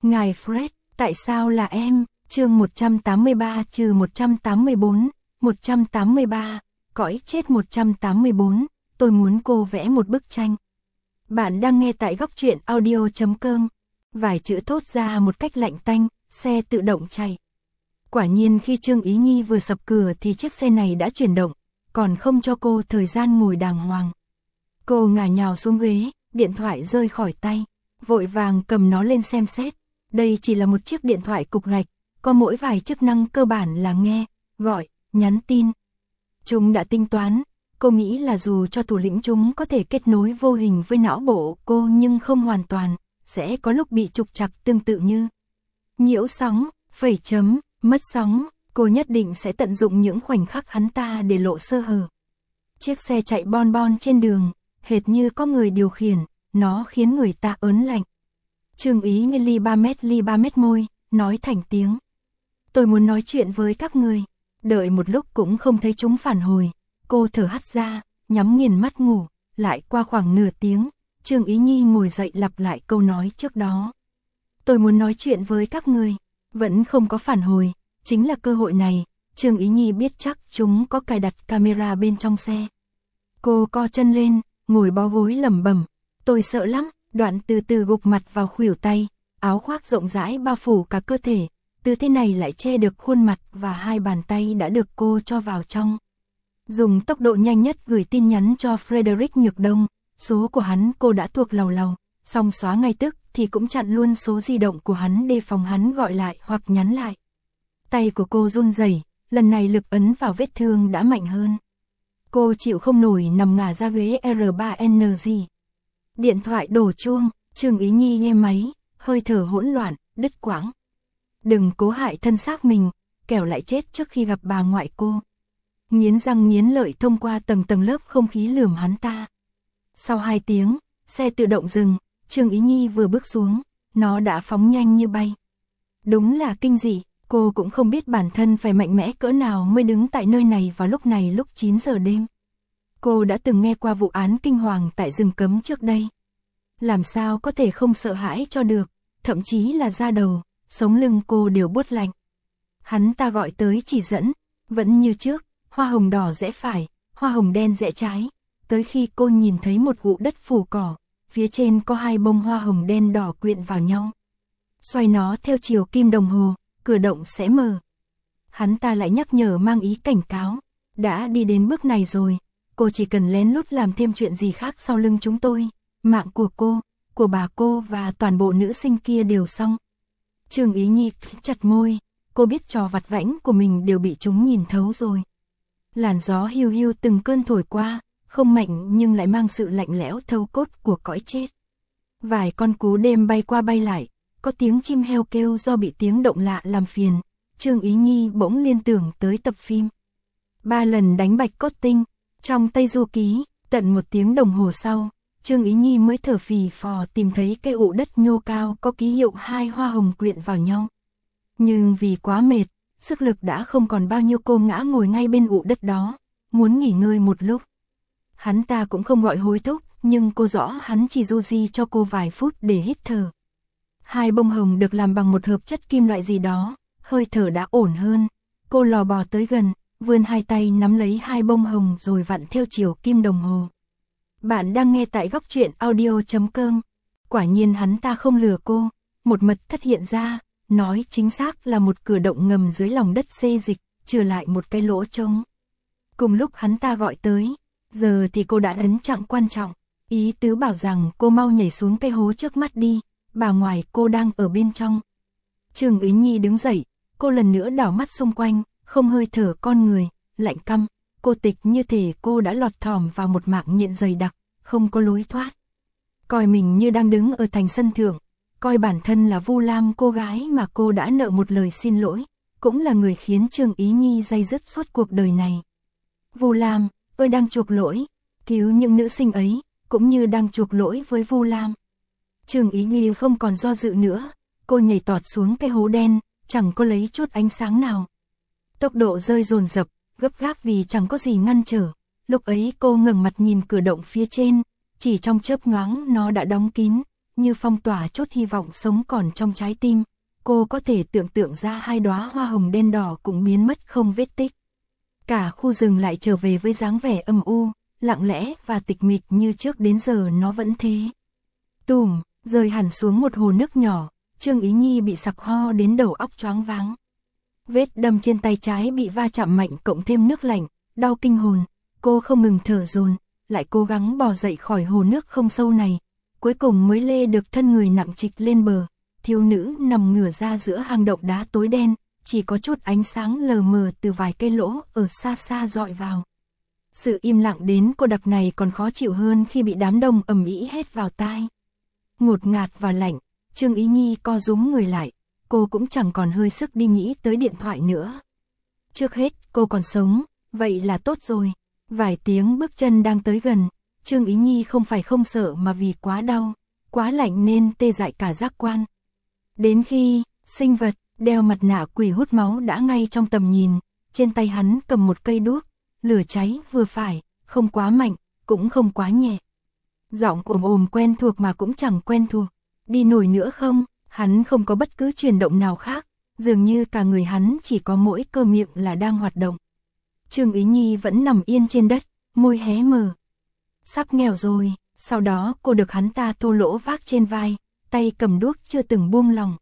Ngài Fred, tại sao là em? Chương 183-184, 183, cõi chết 184, tôi muốn cô vẽ một bức tranh. Bạn đang nghe tại góc truyện audio.com. Vài chữ thốt ra một cách lạnh tanh, xe tự động chạy. Quả nhiên khi Trương Ý Nhi vừa sập cửa thì chiếc xe này đã chuyển động, còn không cho cô thời gian ngồi đàng hoàng. Cô ngả nhào xuống ghế, điện thoại rơi khỏi tay, vội vàng cầm nó lên xem xét. Đây chỉ là một chiếc điện thoại cục gạch, có mỗi vài chức năng cơ bản là nghe, gọi, nhắn tin. Chúng đã tính toán, cô nghĩ là dù cho thủ lĩnh chúng có thể kết nối vô hình với não bộ cô nhưng không hoàn toàn, sẽ có lúc bị trục trặc tương tự như nhiễu sóng, phẩy chấm, mất sóng, cô nhất định sẽ tận dụng những khoảnh khắc hắn ta để lộ sơ hở. Chiếc xe chạy bon bon trên đường, hệt như có người điều khiển, nó khiến người ta ớn lạnh. Trương Ý Nhi ly ba mét môi, nói thành tiếng. Tôi muốn nói chuyện với các người. Đợi một lúc cũng không thấy chúng phản hồi. Cô thở hắt ra, nhắm nghiền mắt ngủ. Lại qua khoảng nửa tiếng, Trương Ý Nhi ngồi dậy lặp lại câu nói trước đó. Tôi muốn nói chuyện với các người. Vẫn không có phản hồi. Chính là cơ hội này. Trương Ý Nhi biết chắc chúng có cài đặt camera bên trong xe. Cô co chân lên, ngồi bó gối lẩm bẩm. Tôi sợ lắm. Đoạn từ từ gục mặt vào khuỷu tay, áo khoác rộng rãi bao phủ cả cơ thể, tư thế này lại che được khuôn mặt và hai bàn tay đã được cô cho vào trong. Dùng tốc độ nhanh nhất gửi tin nhắn cho Frederick Nhược Đông, số của hắn cô đã thuộc lầu lầu, xong xóa ngay tức thì cũng chặn luôn số di động của hắn đề phòng hắn gọi lại hoặc nhắn lại. Tay của cô run rẩy, lần này lực ấn vào vết thương đã mạnh hơn. Cô chịu không nổi nằm ngả ra ghế R3NG. Điện thoại đổ chuông, Trương Ý Nhi nghe máy, hơi thở hỗn loạn, đứt quãng. Đừng cố hại thân xác mình, kẻo lại chết trước khi gặp bà ngoại cô. Nghiến răng nghiến lợi thông qua tầng tầng lớp không khí lườm hắn ta. Sau 2 tiếng, xe tự động dừng, Trương Ý Nhi vừa bước xuống, nó đã phóng nhanh như bay. Đúng là kinh dị, cô cũng không biết bản thân phải mạnh mẽ cỡ nào mới đứng tại nơi này vào lúc này lúc 9 giờ đêm. Cô đã từng nghe qua vụ án kinh hoàng tại rừng cấm trước đây. Làm sao có thể không sợ hãi cho được, thậm chí là da đầu, sống lưng cô đều buốt lạnh. Hắn ta gọi tới chỉ dẫn, vẫn như trước, hoa hồng đỏ rẽ phải, hoa hồng đen rẽ trái. Tới khi cô nhìn thấy một vụ đất phủ cỏ, phía trên có 2 bông hoa hồng đen đỏ quyện vào nhau. Xoay nó theo chiều kim đồng hồ, cửa động sẽ mở. Hắn ta lại nhắc nhở mang ý cảnh cáo, đã đi đến bước này rồi. Cô chỉ cần lén lút làm thêm chuyện gì khác sau lưng chúng tôi, mạng của cô, của bà cô và toàn bộ nữ sinh kia đều xong. Trương Ý Nhi chặt môi, cô biết trò vặt vãnh của mình đều bị chúng nhìn thấu rồi. Làn gió hiu hiu từng cơn thổi qua, không mạnh nhưng lại mang sự lạnh lẽo thâu cốt của cõi chết. Vài con cú đêm bay qua bay lại, có tiếng chim heo kêu do bị tiếng động lạ làm phiền. Trương Ý Nhi bỗng liên tưởng tới tập phim 3 lần đánh bạch cốt tinh. Trong Tây Du Ký, tận 1 tiếng đồng hồ sau, Trương Ý Nhi mới thở phì phò tìm thấy cây ụ đất nhô cao có ký hiệu 2 hoa hồng quyện vào nhau. Nhưng vì quá mệt, sức lực đã không còn bao nhiêu, cô ngã ngồi ngay bên ụ đất đó, muốn nghỉ ngơi một lúc. Hắn ta cũng không gọi hối thúc, nhưng cô rõ hắn chỉ du di cho cô vài phút để hít thở. 2 bông hồng được làm bằng một hợp chất kim loại gì đó, hơi thở đã ổn hơn. Cô lò bò tới gần, vươn 2 tay nắm lấy 2 bông hồng rồi vặn theo chiều kim đồng hồ. Bạn đang nghe tại góc truyện audio.com. Quả nhiên hắn ta không lừa cô, một mật thất hiện ra, nói chính xác là một cửa động ngầm dưới lòng đất xê dịch, trừ lại một cái lỗ trống. Cùng lúc hắn ta gọi tới, giờ thì cô đã ấn chặng quan trọng, ý tứ bảo rằng cô mau nhảy xuống cái hố trước mắt đi, bà ngoại cô đang ở bên trong. Trương Ý Nhi đứng dậy, cô lần nữa đảo mắt xung quanh. Không hơi thở con người, lạnh căm, cô tịch như thể cô đã lọt thỏm vào một mạng nhện dày đặc, không có lối thoát. Coi mình như đang đứng ở thành sân thượng, coi bản thân là Vu Lam, cô gái mà cô đã nợ một lời xin lỗi, cũng là người khiến Trương Ý Nhi day dứt suốt cuộc đời này. Vu Lam, tôi đang chuộc lỗi, cứu những nữ sinh ấy, cũng như đang chuộc lỗi với Vu Lam. Trương Ý Nhi không còn do dự nữa, cô nhảy tọt xuống cái hố đen, chẳng có lấy chút ánh sáng nào. Tốc độ rơi dồn dập, gấp gáp vì chẳng có gì ngăn trở. Lúc ấy cô ngẩng mặt nhìn cửa động phía trên, chỉ trong chớp nhoáng nó đã đóng kín, như phong tỏa chốt hy vọng sống còn trong trái tim. Cô có thể tưởng tượng ra hai đóa hoa hồng đen đỏ cũng biến mất không vết tích. Cả khu rừng lại trở về với dáng vẻ âm u, lặng lẽ và tịch mịch như trước đến giờ nó vẫn thế. Tùm, rơi hẳn xuống một hồ nước nhỏ, Trương Ý Nhi bị sặc ho đến đầu óc choáng váng. Vết đâm trên tay trái bị va chạm mạnh cộng thêm nước lạnh, đau kinh hồn, cô không ngừng thở dồn, lại cố gắng bò dậy khỏi hồ nước không sâu này, cuối cùng mới lê được thân người nặng trịch lên bờ. Thiếu nữ nằm ngửa ra giữa hang động đá tối đen, chỉ có chút ánh sáng lờ mờ từ vài cây lỗ ở xa xa dọi vào. Sự im lặng đến cô đặc này còn khó chịu hơn khi bị đám đông ầm ĩ hét vào tai. Ngột ngạt và lạnh, Trương Ý Nhi co rúm người lại, cô cũng chẳng còn hơi sức đi nghĩ tới điện thoại nữa. Trước hết, cô còn sống, vậy là tốt rồi. Vài tiếng bước chân đang tới gần, Trương Ý Nhi không phải không sợ mà vì quá đau, quá lạnh nên tê dại cả giác quan. Đến khi, sinh vật, đeo mặt nạ quỷ hút máu đã ngay trong tầm nhìn, trên tay hắn cầm một cây đuốc, lửa cháy vừa phải, không quá mạnh, cũng không quá nhẹ. Giọng ồm quen thuộc mà cũng chẳng quen thuộc, đi nổi nữa không, hắn không có bất cứ chuyển động nào khác, dường như cả người hắn chỉ có mỗi cơ miệng là đang hoạt động. Trương Ý Nhi vẫn nằm yên trên đất, môi hé mở. Sắp nghèo rồi, sau đó cô được hắn ta thô lỗ vác trên vai, tay cầm đuốc chưa từng buông lòng.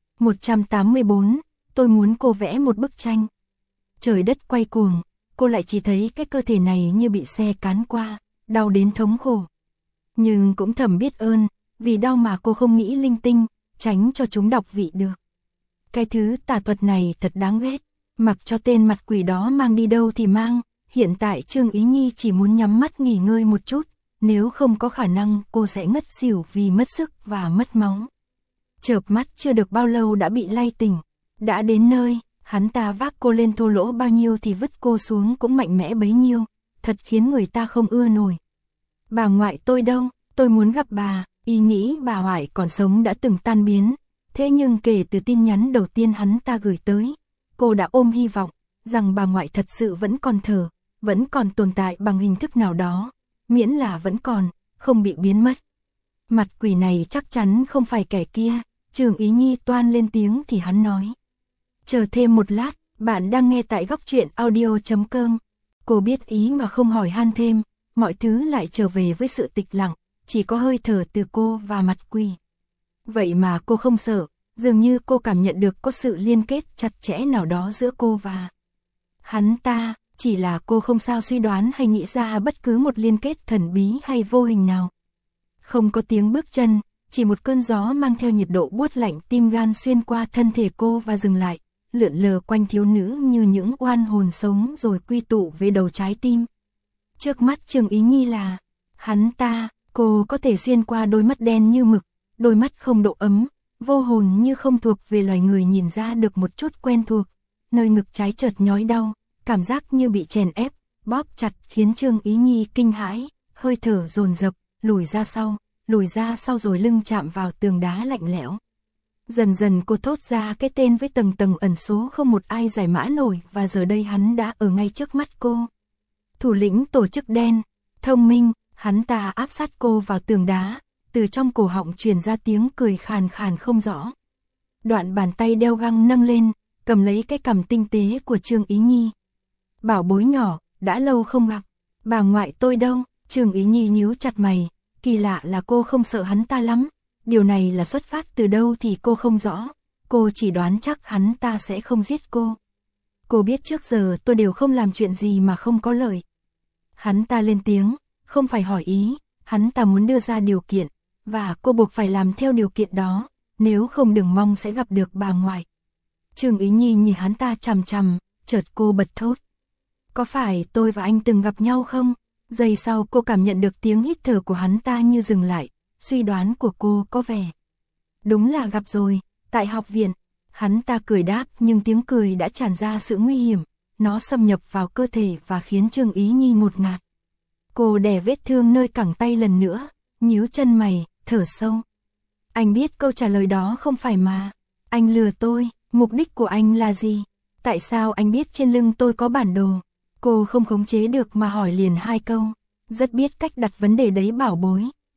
184, tôi muốn cô vẽ một bức tranh. Trời đất quay cuồng, cô lại chỉ thấy cái cơ thể này như bị xe cán qua, đau đến thống khổ. Nhưng cũng thầm biết ơn, vì đau mà cô không nghĩ linh tinh, tránh cho chúng đọc vị được. Cái thứ tà thuật này thật đáng ghét, mặc cho tên mặt quỷ đó mang đi đâu thì mang, hiện tại Trương Ý Nhi chỉ muốn nhắm mắt nghỉ ngơi một chút, nếu không có khả năng cô sẽ ngất xỉu vì mất sức và mất máu. Chợp mắt chưa được bao lâu đã bị lay tỉnh, đã đến nơi, hắn ta vác cô lên thô lỗ bao nhiêu thì vứt cô xuống cũng mạnh mẽ bấy nhiêu, thật khiến người ta không ưa nổi. Bà ngoại tôi đâu, tôi muốn gặp bà. Ý nghĩ bà ngoại còn sống đã từng tan biến, thế nhưng kể từ tin nhắn đầu tiên hắn ta gửi tới, cô đã ôm hy vọng rằng bà ngoại thật sự vẫn còn thở, vẫn còn tồn tại bằng hình thức nào đó, miễn là vẫn còn, không bị biến mất. Mặt quỷ này chắc chắn không phải kẻ kia, Trương Ý Nhi toan lên tiếng thì hắn nói. Chờ thêm một lát, bạn đang nghe tại góc truyện audio.com. Cô biết ý mà không hỏi han thêm, mọi thứ lại trở về với sự tịch lặng. Chỉ có hơi thở từ cô và mặt quỷ. Vậy mà cô không sợ, dường như cô cảm nhận được có sự liên kết chặt chẽ nào đó giữa cô và hắn ta, chỉ là cô không sao suy đoán hay nghĩ ra bất cứ một liên kết thần bí hay vô hình nào. Không có tiếng bước chân, chỉ một cơn gió mang theo nhiệt độ buốt lạnh tim gan xuyên qua thân thể cô và dừng lại, lượn lờ quanh thiếu nữ như những oan hồn sống rồi quy tụ về đầu trái tim. Trước mắt Trương Ý Nhi là hắn ta. Cô có thể xuyên qua đôi mắt đen như mực, đôi mắt không độ ấm, vô hồn như không thuộc về loài người nhìn ra được một chút quen thuộc. Nơi ngực trái chợt nhói đau, cảm giác như bị chèn ép, bóp chặt khiến Trương Ý Nhi kinh hãi, hơi thở dồn dập, lùi ra sau rồi lưng chạm vào tường đá lạnh lẽo. Dần dần cô thốt ra cái tên với tầng tầng ẩn số không một ai giải mã nổi và giờ đây hắn đã ở ngay trước mắt cô. Thủ lĩnh tổ chức đen, thông minh. Hắn ta áp sát cô vào tường đá, từ trong cổ họng truyền ra tiếng cười khàn khàn không rõ. Đoạn bàn tay đeo găng nâng lên, cầm lấy cái cằm tinh tế của Trương Ý Nhi. Bảo bối nhỏ, đã lâu không gặp, bà ngoại tôi đâu? Trương Ý Nhi nhíu chặt mày, kỳ lạ là cô không sợ hắn ta lắm, điều này là xuất phát từ đâu thì cô không rõ, cô chỉ đoán chắc hắn ta sẽ không giết cô. Cô biết trước giờ tôi đều không làm chuyện gì mà không có lợi. Hắn ta lên tiếng. Không phải hỏi ý, hắn ta muốn đưa ra điều kiện, và cô buộc phải làm theo điều kiện đó, nếu không đừng mong sẽ gặp được bà ngoại. Trương Ý Nhi nhìn hắn ta chằm chằm, chợt cô bật thốt. Có phải tôi và anh từng gặp nhau không? Giây sau cô cảm nhận được tiếng hít thở của hắn ta như dừng lại, suy đoán của cô có vẻ. Đúng là gặp rồi, tại học viện. Hắn ta cười đáp nhưng tiếng cười đã tràn ra sự nguy hiểm, nó xâm nhập vào cơ thể và khiến Trương Ý Nhi ngột ngạt. Cô đè vết thương nơi cẳng tay lần nữa, nhíu chân mày, thở sâu. Anh biết câu trả lời đó không phải mà. Anh lừa tôi, mục đích của anh là gì? Tại sao anh biết trên lưng tôi có bản đồ? Cô không khống chế được mà hỏi liền hai câu. Rất biết cách đặt vấn đề đấy bảo bối.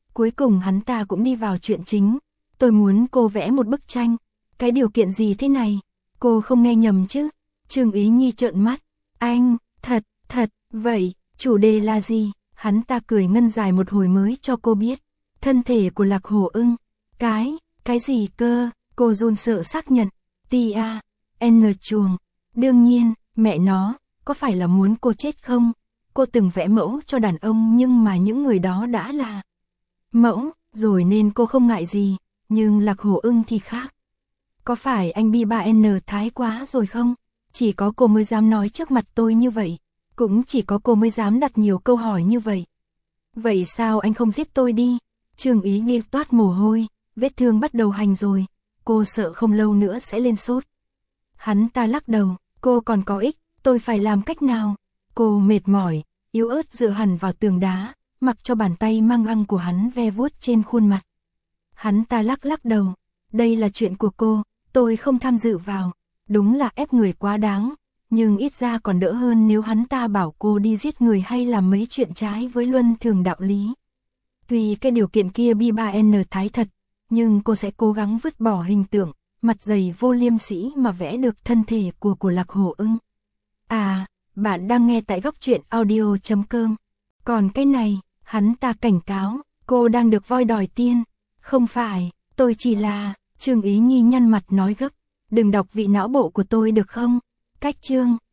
Cuối cùng hắn ta cũng đi vào chuyện chính. Tôi muốn cô vẽ một bức tranh. Cái điều kiện gì thế này? Cô không nghe nhầm chứ? Trương Ý Nhi trợn mắt. Anh, thật, vậy, chủ đề là gì? Hắn ta cười ngân dài một hồi mới cho cô biết. Thân thể của Lạc Hổ Ưng. Cái gì cơ? Cô run sợ xác nhận. N chuồng. Đương nhiên, mẹ nó, có phải là muốn cô chết không? Cô từng vẽ mẫu cho đàn ông nhưng mà những người đó đã là mẫu, rồi nên cô không ngại gì, nhưng Lạc Hổ Ưng thì khác. Có phải anh Bi 3N thái quá rồi không? Chỉ có cô mới dám nói trước mặt tôi như vậy, cũng chỉ có cô mới dám đặt nhiều câu hỏi như vậy. Vậy sao anh không giết tôi đi? Trương Ý Nhi toát mồ hôi, vết thương bắt đầu hành rồi, cô sợ không lâu nữa sẽ lên sốt. Hắn ta lắc đầu, cô còn có ích, tôi phải làm cách nào? Cô mệt mỏi, yếu ớt dựa hẳn vào tường đá, mặc cho bàn tay mang ăng của hắn ve vuốt trên khuôn mặt. Hắn ta lắc đầu, đây là chuyện của cô, tôi không tham dự vào, đúng là ép người quá đáng, nhưng ít ra còn đỡ hơn nếu hắn ta bảo cô đi giết người hay làm mấy chuyện trái với luân thường đạo lý. Tuy cái điều kiện kia Bi 3N thái thật, nhưng cô sẽ cố gắng vứt bỏ hình tượng, mặt dày vô liêm sỉ mà vẽ được thân thể của Lạc Hổ Ưng. À, bạn đang nghe tại góc truyện audio.com. Còn cái này, hắn ta cảnh cáo, cô đang được voi đòi tiên. Không phải, tôi chỉ là, Trương Ý Nhi nhăn mặt nói gấp, đừng đọc vị não bộ của tôi được không? Cách chương.